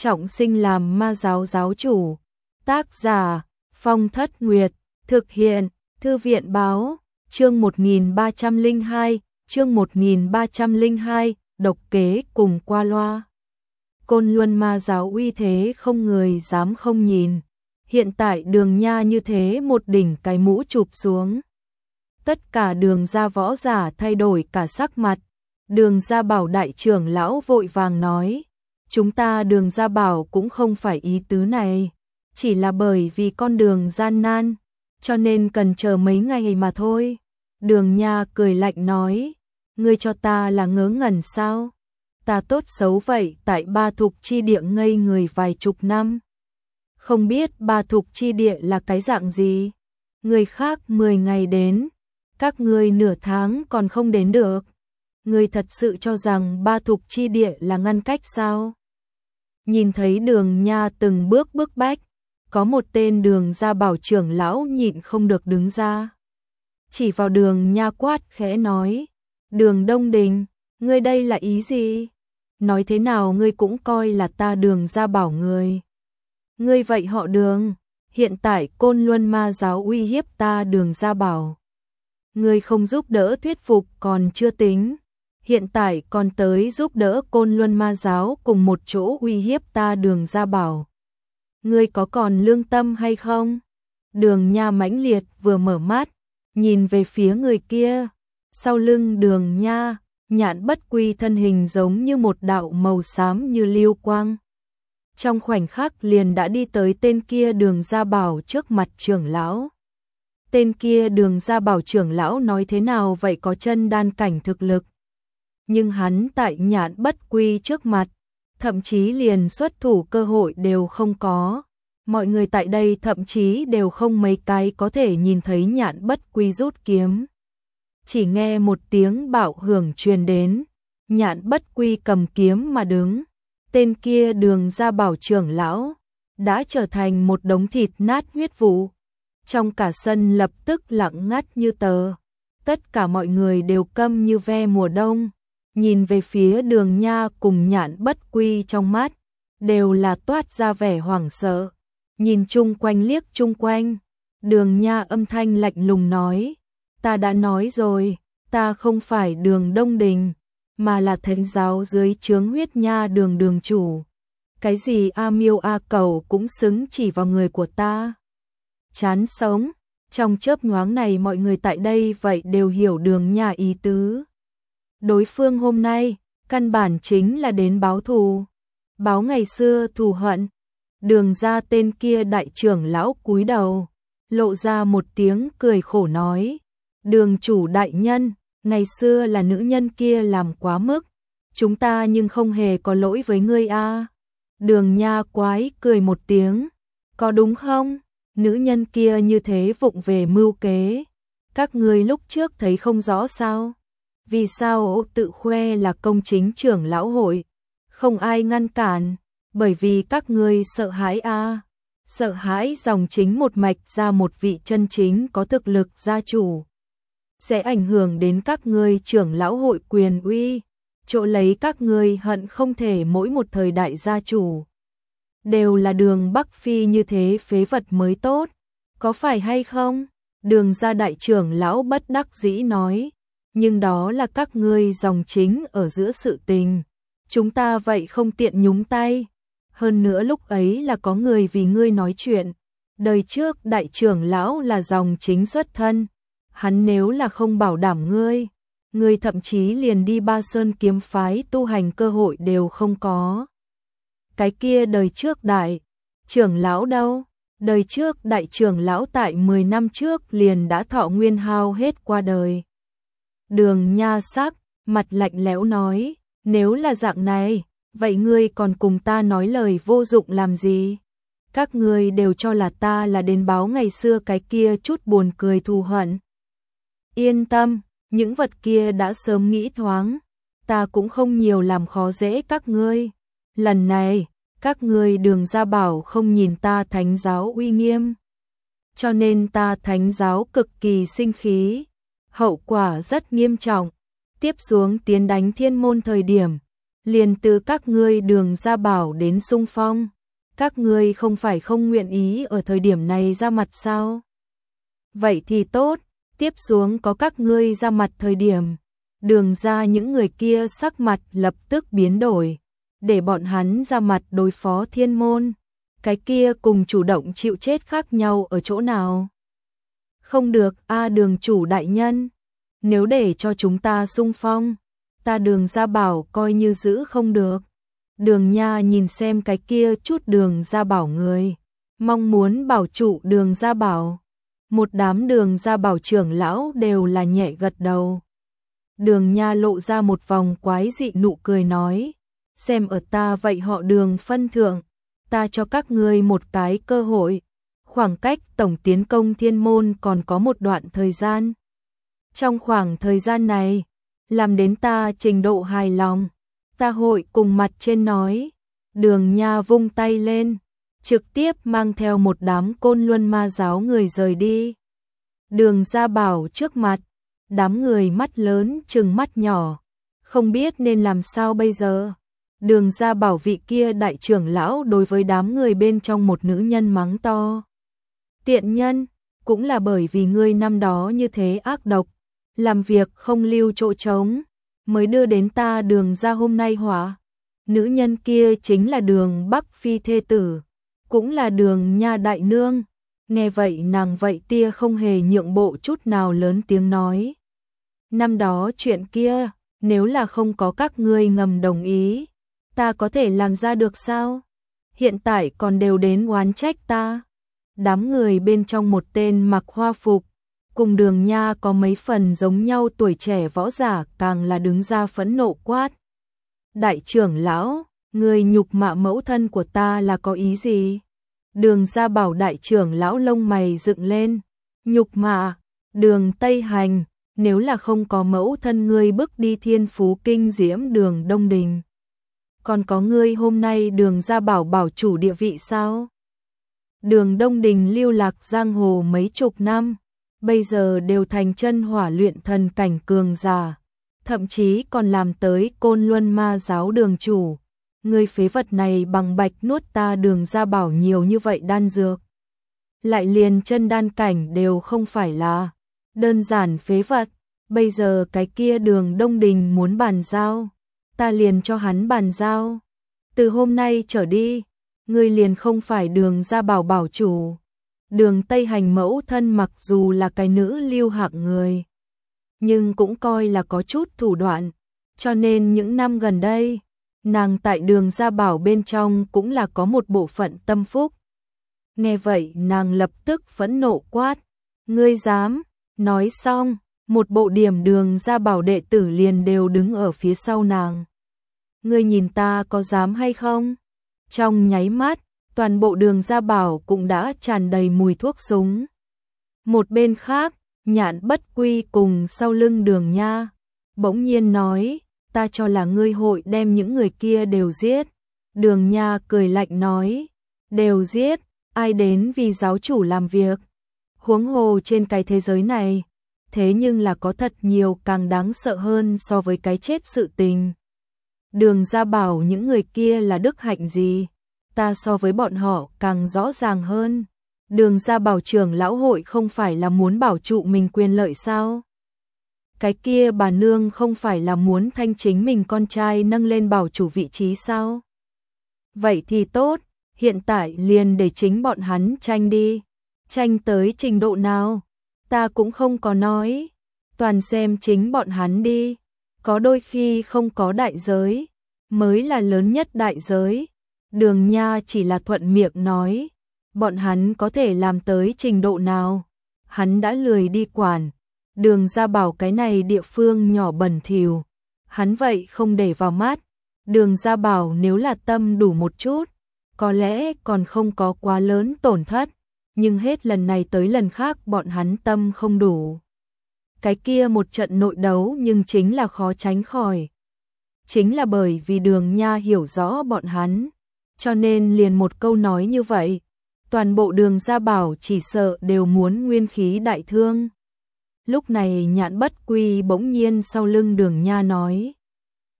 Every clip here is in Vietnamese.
trọng sinh làm ma giáo giáo chủ. Tác giả Phong Thất Nguyệt, thực hiện Thư viện báo, chương 1302, chương 1302, độc kế cùng qua loa. Côn Luân ma giáo uy thế không người dám không nhìn. Hiện tại Đường Nha như thế một đỉnh cái mũ chụp xuống. Tất cả Đường gia võ giả thay đổi cả sắc mặt. Đường gia Bảo đại trưởng lão vội vàng nói, chúng ta Đường gia Bảo cũng không phải ý tứ này, chỉ là bởi vì con đường gian nan, cho nên cần chờ mấy ngày mà thôi. Đường Nha cười lạnh nói, ngươi cho ta là ngớ ngẩn sao? Ta tốt xấu vậy tại Ba Thục chi địa ngây người vài chục năm. Không biết Ba Thục chi địa là cái dạng gì? Người khác 10 ngày đến, các ngươi nửa tháng còn không đến được. Ngươi thật sự cho rằng Ba Thục chi địa là ngăn cách sao? Nhìn thấy Đường Nha từng bước bức bách, có một tên Đường gia Bảo trưởng lão nhịn không được đứng ra. Chỉ vào Đường Nha quát khẽ nói, Đường Đông Đình, ngươi đây là ý gì? Nói thế nào ngươi cũng coi là ta Đường gia Bảo người. Ngươi vậy họ Đường, hiện tại Côn Luân ma giáo uy hiếp ta Đường gia Bảo. Ngươi không giúp đỡ thuyết phục còn chưa tính, hiện tại còn tới giúp đỡ Côn Luân ma giáo cùng một chỗ uy hiếp ta Đường gia Bảo. Ngươi có còn lương tâm hay không? Đường Nha mãnh liệt vừa mở mắt, nhìn về phía người kia, sau lưng Đường Nha, Nhạn Bất Quy thân hình giống như một đạo màu xám như lưu quang. Trong khoảnh khắc liền đã đi tới tên kia Đường gia Bảo trước mặt trưởng lão. Tên kia Đường gia Bảo trưởng lão nói thế nào vậy có chân đan cảnh thực lực. Nhưng hắn tại Nhạn Bất Quy trước mặt, thậm chí liền xuất thủ cơ hội đều không có. Mọi người tại đây thậm chí đều không mấy cái có thể nhìn thấy Nhạn Bất Quy rút kiếm. Chỉ nghe một tiếng bạo hưởng truyền đến, Nhạn Bất Quy cầm kiếm mà đứng. Tên kia Đường gia Bảo trưởng lão đã trở thành một đống thịt nát huyết vụ. Trong cả sân lập tức lặng ngắt như tờ. Tất cả mọi người đều câm như ve mùa đông. Nhìn về phía Đường Nha cùng Nhạn Bất Quy trong mắt, đều là toát ra vẻ hoảng sợ. Nhìn chung quanh liếc chung quanh, Đường Nha âm thanh lạnh lùng nói, ta đã nói rồi, ta không phải Đường Đông Đình, mà là thánh giáo dưới trướng Huyết Nha Đường đường chủ. Cái gì A Miêu A Cầu cũng xứng chỉ vào người của ta. Chán sống, trong chớp nhoáng này mọi người tại đây vậy đều hiểu Đường Nha ý tứ. Đối phương hôm nay, căn bản chính là đến báo thù, báo ngày xưa thù hận. Đường gia tên kia đại trưởng lão cúi đầu, lộ ra một tiếng cười khổ nói, Đường chủ đại nhân, ngày xưa là nữ nhân kia làm quá mức, chúng ta nhưng không hề có lỗi với ngươi a. Đường Nha quái cười một tiếng, có đúng không? Nữ nhân kia như thế vụng về mưu kế, các ngươi lúc trước thấy không rõ sao? Vì sao tự khoe là công chính trưởng lão hội, không ai ngăn cản, bởi vì các ngươi sợ hãi a, sợ hãi dòng chính một mạch ra một vị chân chính có thực lực gia chủ, sẽ ảnh hưởng đến các ngươi trưởng lão hội quyền uy, chỗ lấy các ngươi hận không thể mỗi một thời đại gia chủ đều là Đường Bắc Phi như thế phế vật mới tốt, có phải hay không? Đường gia đại trưởng lão bất đắc dĩ nói, nhưng đó là các ngươi dòng chính ở giữa sự tình, chúng ta vậy không tiện nhúng tay. Hơn nữa lúc ấy là có người vì ngươi nói chuyện, đời trước đại trưởng lão là dòng chính xuất thân, hắn nếu là không bảo đảm ngươi, ngươi thậm chí liền đi Ba Sơn kiếm phái tu hành cơ hội đều không có. Cái kia đời trước đại trưởng lão đâu? Đời trước đại trưởng lão tại 10 năm trước liền đã thọ nguyên hao hết qua đời. Đường Nha sắc, mặt lạnh lẽo nói, nếu là dạng này, vậy ngươi còn cùng ta nói lời vô dụng làm gì? Các ngươi đều cho là ta là đến báo ngày xưa cái kia chút buồn cười thù hận. Yên tâm, những vật kia đã sớm nghĩ thoáng, ta cũng không nhiều làm khó dễ các ngươi. Lần này, các ngươi Đường gia Bảo không nhìn ta thánh giáo uy nghiêm, cho nên ta thánh giáo cực kỳ sinh khí, hậu quả rất nghiêm trọng. Tiếp xuống tiến đánh Thiên Môn thời điểm, liền từ các ngươi Đường Gia Bảo đến xung phong. Các ngươi không phải không nguyện ý ở thời điểm này ra mặt sao? Vậy thì tốt, tiếp xuống có các ngươi ra mặt thời điểm. Đường ra những người kia sắc mặt lập tức biến đổi, để bọn hắn ra mặt đối phó Thiên Môn. Cái kia cùng chủ động chịu chết khác nhau ở chỗ nào? Không được a, Đường chủ đại nhân, nếu để cho chúng ta xung phong, ta Đường Gia Bảo coi như giữ không được. Đường Nha nhìn xem cái kia chút Đường Gia Bảo người, mong muốn bảo trụ Đường Gia Bảo. Một đám Đường Gia Bảo trưởng lão đều là nhẹ gật đầu. Đường Nha lộ ra một vòng quái dị nụ cười nói, xem ở ta vậy họ Đường phân thượng, ta cho các ngươi một cái cơ hội. Khoảng cách tổng tiến công Thiên Môn còn có một đoạn thời gian. Trong khoảng thời gian này, làm đến ta trình độ hài lòng, ta hội cùng mặt trên nói. Đường Nha vung tay lên, trực tiếp mang theo một đám Côn Luân Ma giáo người rời đi. Đường Gia Bảo trước mặt, đám người mắt lớn trừng mắt nhỏ, không biết nên làm sao bây giờ. Đường Gia Bảo vị kia đại trưởng lão đối với đám người bên trong một nữ nhân mắng to. Tiện nhân, cũng là bởi vì ngươi năm đó như thế ác độc, làm việc không lưu chỗ trống, mới đưa đến ta Đường Gia hôm nay họa. Nữ nhân kia chính là Đường Bắc Phi thê tử, cũng là Đường Nha đại nương. Nghe vậy nàng vậy tia không hề nhượng bộ chút nào lớn tiếng nói. Năm đó chuyện kia, nếu là không có các ngươi ngầm đồng ý, ta có thể làm ra được sao? Hiện tại còn đều đến oán trách ta. Đám người bên trong một tên mặc hoa phục, cùng Đường Nha có mấy phần giống nhau tuổi trẻ võ giả càng là đứng ra phẫn nộ quát. Đại trưởng lão, người nhục mạ mẫu thân của ta là có ý gì? Đường Gia Bảo đại trưởng lão lông mày dựng lên. Nhục mạ, Đường Tây Hành, nếu là không có mẫu thân ngươi bước đi thiên phú kinh diễm Đường Đông Đình, còn có ngươi hôm nay Đường Gia Bảo bảo chủ địa vị sao? Đường Đông Đình lưu lạc giang hồ mấy chục năm, bây giờ đều thành chân hỏa luyện thần cảnh cường giả, thậm chí còn làm tới Côn Luân Ma giáo đường chủ. Ngươi phế vật này bằng bạch nuốt ta Đường Gia Bảo nhiều như vậy đan dược, lại liền chân đan cảnh đều không phải là đơn giản phế vật. Bây giờ cái kia Đường Đông Đình muốn bàn giao, ta liền cho hắn bàn giao. Từ hôm nay trở đi, ngươi liền không phải Đường Gia Bảo bảo chủ. Đường Tây Hành mẫu thân mặc dù là cái nữ lưu hạng người, nhưng cũng coi là có chút thủ đoạn, cho nên những năm gần đây, nàng tại Đường Gia Bảo bên trong cũng là có một bộ phận tâm phúc. Nghe vậy nàng lập tức phẫn nộ quát, ngươi dám? Nói xong, một bộ điểm Đường Gia Bảo đệ tử liền đều đứng ở phía sau nàng. Ngươi nhìn ta có dám hay không? Trong nháy mắt, toàn bộ Đường Gia Bảo cũng đã tràn đầy mùi thuốc súng. Một bên khác, Nhạn Bất Quy cùng sau lưng Đường Nha bỗng nhiên nói, ta cho là ngươi hội đem những người kia đều giết. Đường Nha cười lạnh nói, đều giết, ai đến vì giáo chủ làm việc? Huống hồ trên cái thế giới này, thế nhưng là có thật nhiều càng đáng sợ hơn so với cái chết sự tình. Đường Gia Bảo những người kia là đức hạnh gì? Ta so với bọn họ càng rõ ràng hơn. Đường Gia Bảo trưởng lão hội không phải là muốn bảo trụ mình quyền lợi sao? Cái kia bà nương không phải là muốn thanh chính mình con trai nâng lên bảo chủ vị trí sao? Vậy thì tốt, hiện tại liền để chính bọn hắn tranh đi. Tranh tới trình độ nào? Ta cũng không có nói. Toàn xem chính bọn hắn đi. Có đôi khi không có đại giới, mới là lớn nhất đại giới. Đường Nha chỉ là thuận miệng nói. Bọn hắn có thể làm tới trình độ nào? Hắn đã lười đi quản. Đường Gia Bảo cái này địa phương nhỏ bẩn thỉu, hắn vậy không để vào mắt. Đường Gia Bảo nếu là tâm đủ một chút, có lẽ còn không có quá lớn tổn thất, nhưng hết lần này tới lần khác bọn hắn tâm không đủ. Cái kia một trận nội đấu nhưng chính là khó tránh khỏi. Chính là bởi vì Đường Nha hiểu rõ bọn hắn, cho nên liền một câu nói như vậy, toàn bộ Đường Gia Bảo chỉ sợ đều muốn nguyên khí đại thương. Lúc này Nhạn Bất Quy bỗng nhiên sau lưng Đường Nha nói,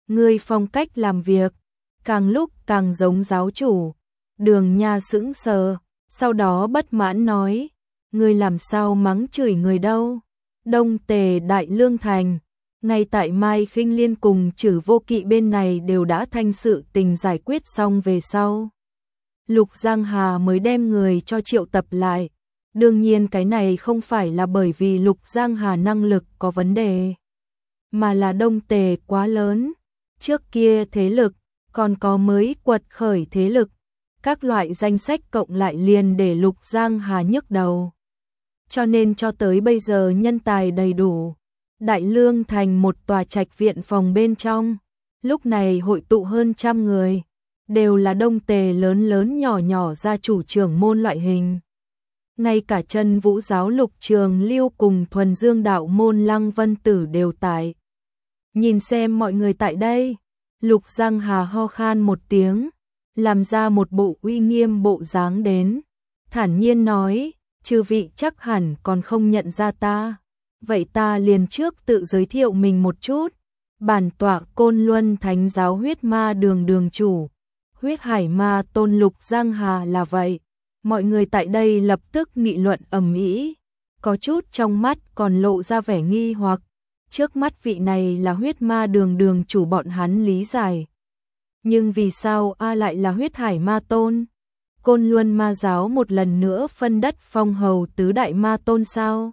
Ngươi phong cách làm việc, càng lúc càng giống giáo chủ. Đường Nha sững sờ, sau đó bất mãn nói, ngươi làm sao mắng chửi người đâu. Đông Tề Đại Lương Thành, ngay tại Mai Khinh Liên cùng Trử Vô Kỵ bên này đều đã thanh sự tình giải quyết xong về sau. Lục Giang Hà mới đem người cho triệu tập lại. Đương nhiên cái này không phải là bởi vì Lục Giang Hà năng lực có vấn đề, mà là Đông Tề quá lớn. Trước kia thế lực, còn có mới quật khởi thế lực, các loại danh sách cộng lại liền để Lục Giang Hà nhức đầu. Cho nên cho tới bây giờ nhân tài đầy đủ. Đại Lương Thành một tòa trạch viện phòng bên trong, lúc này hội tụ hơn 100 người, đều là Đông Tề lớn lớn nhỏ nhỏ gia chủ trưởng môn loại hình. Ngay cả Chân Vũ giáo Lục Trường Lưu cùng Thuần Dương đạo môn Lăng Vân Tử đều tại. Nhìn xem mọi người tại đây, Lục Giang Hà ho khan một tiếng, làm ra một bộ uy nghiêm bộ dáng đến, thản nhiên nói, chư vị chắc hẳn còn không nhận ra ta, vậy ta liền trước tự giới thiệu mình một chút. Bản tọa Côn Luân Thánh giáo Huyết Ma Đường đường chủ, Huyết Hải Ma Tôn Lục Giang Hà là vậy. Mọi người tại đây lập tức nghị luận ầm ĩ, có chút trong mắt còn lộ ra vẻ nghi hoặc. Trước mắt vị này là Huyết Ma Đường đường chủ bọn hắn lý giải. Nhưng vì sao A lại là Huyết Hải Ma Tôn? Côn Luân Ma giáo một lần nữa phân đất phong hầu tứ đại ma tôn sao?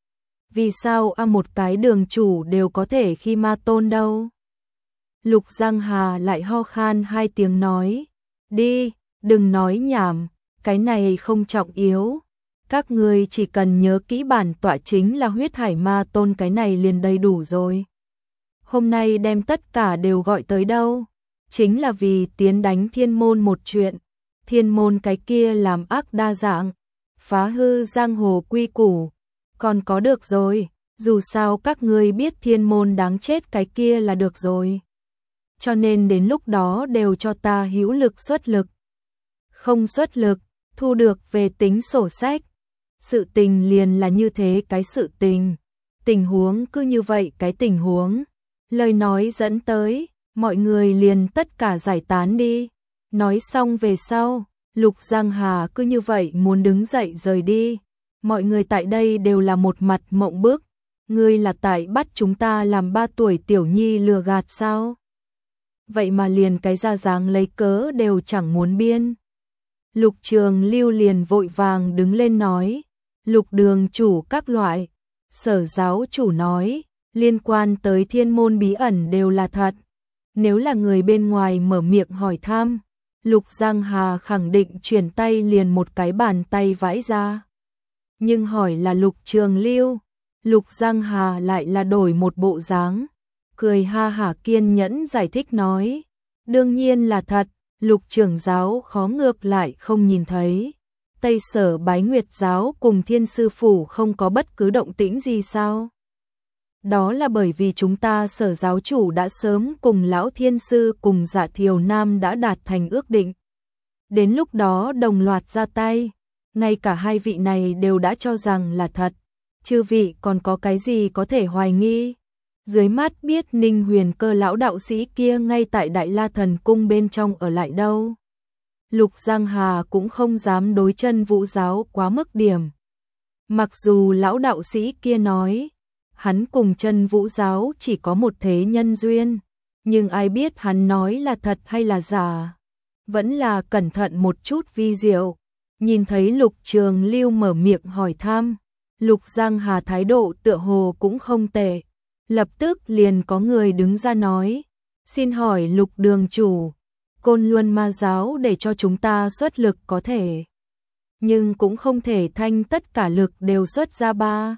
Vì sao A một cái đường chủ đều có thể khi ma tôn đâu? Lục Giang Hà lại ho khan 2 tiếng nói, đi, đừng nói nhảm, cái này không trọng yếu. Các ngươi chỉ cần nhớ kỹ bản tọa chính là Huyết Hải Ma Tôn, cái này liền đầy đủ rồi. Hôm nay đem tất cả đều gọi tới đâu? Chính là vì tiến đánh Thiên Môn một chuyện. Thiên Môn cái kia làm ác đa dạng, phá hư giang hồ quy củ. Còn có được rồi, dù sao các ngươi biết Thiên Môn đáng chết cái kia là được rồi. Cho nên đến lúc đó đều cho ta hữu lực xuất lực. Không xuất lực, thu được về tính sổ sách. Sự tình liền là như thế cái sự tình. Tình huống cứ như vậy cái tình huống. Lời nói dẫn tới, mọi người liền tất cả giải tán đi. Nói xong về sau, Lục Giang Hà cứ như vậy muốn đứng dậy rời đi. Mọi người tại đây đều là một mặt mộng bức. Ngươi là tại bắt chúng ta làm 3 tuổi tiểu nhi lừa gạt sao? Vậy mà liền cái ra dáng lấy cớ đều chẳng muốn biên. Lục Trường Lưu liền vội vàng đứng lên nói, Lục đường chủ các loại, Sở giáo chủ nói, liên quan tới Thiên Môn bí ẩn đều là thật. Nếu là người bên ngoài mở miệng hỏi thăm, Lục Giang Hà khẳng định chuyển tay liền một cái bàn tay vãi ra. Nhưng hỏi là Lục Trường Lưu, Lục Giang Hà lại là đổi một bộ dáng, cười ha hả kiên nhẫn giải thích nói, đương nhiên là thật. Lục trưởng giáo khó ngược lại không nhìn thấy. Tây Sở Bái Nguyệt giáo cùng Thiên Sư Phủ không có bất cứ động tĩnh gì sao? Đó là bởi vì chúng ta Sở giáo chủ đã sớm cùng Lão Thiên Sư cùng Dạ Thiều Nam đã đạt thành ước định. Đến lúc đó đồng loạt ra tay, ngay cả hai vị này đều đã cho rằng là thật. Chư vị còn có cái gì có thể hoài nghi? Dưới mắt biết Ninh Huyền Cơ lão đạo sĩ kia ngay tại Đại La Thần Cung bên trong ở lại đâu. Lục Giang Hà cũng không dám đối Chân Vũ giáo quá mức điểm. Mặc dù lão đạo sĩ kia nói, hắn cùng Chân Vũ giáo chỉ có một thế nhân duyên, nhưng ai biết hắn nói là thật hay là giả. Vẫn là cẩn thận một chút vi diệu. Nhìn thấy Lục Trường Lưu mở miệng hỏi thăm, Lục Giang Hà thái độ tựa hồ cũng không tệ. Lập tức liền có người đứng ra nói, xin hỏi Lục đường chủ, Côn Luân Ma giáo để cho chúng ta xuất lực có thể, nhưng cũng không thể thanh tất cả lực đều xuất ra ba.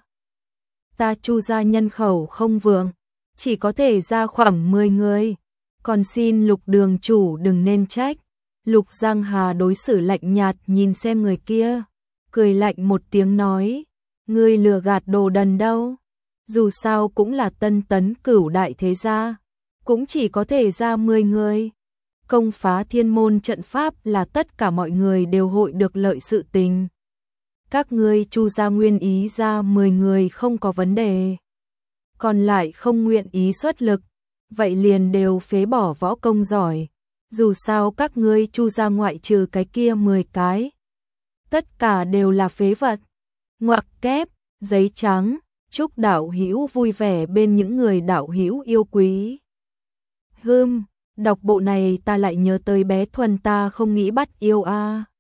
Ta Chu gia nhân khẩu không vượng, chỉ có thể ra khoảng 10 người, còn xin Lục đường chủ đừng nên trách. Lục Giang Hà đối xử lạnh nhạt nhìn xem người kia, cười lạnh một tiếng nói, ngươi lừa gạt đồ đần đâu. Dù sao cũng là Tân Tấn Cửu đại thế gia, cũng chỉ có thể ra 10 người. Công phá Thiên Môn trận pháp là tất cả mọi người đều hội được lợi sự tình. Các ngươi Chu gia nguyên ý ra 10 người không có vấn đề, còn lại không nguyện ý xuất lực, vậy liền đều phế bỏ võ công giỏi. Dù sao các ngươi Chu gia ngoại trừ cái kia 10 cái, tất cả đều là phế vật. Ngoặc kép, giấy trắng, chúc đạo hữu vui vẻ bên những người đạo hữu yêu quý. Đọc bộ này ta lại nhớ tới bé Thuần ta không nghĩ bắt yêu a.